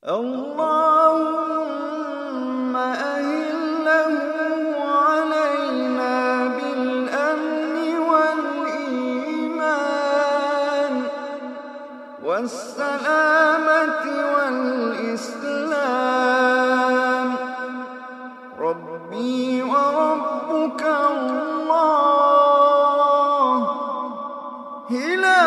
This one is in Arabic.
اللهم أهله علينا بالأمن والإيمان والسلامة والإسلام. ربي وربك الله، هلال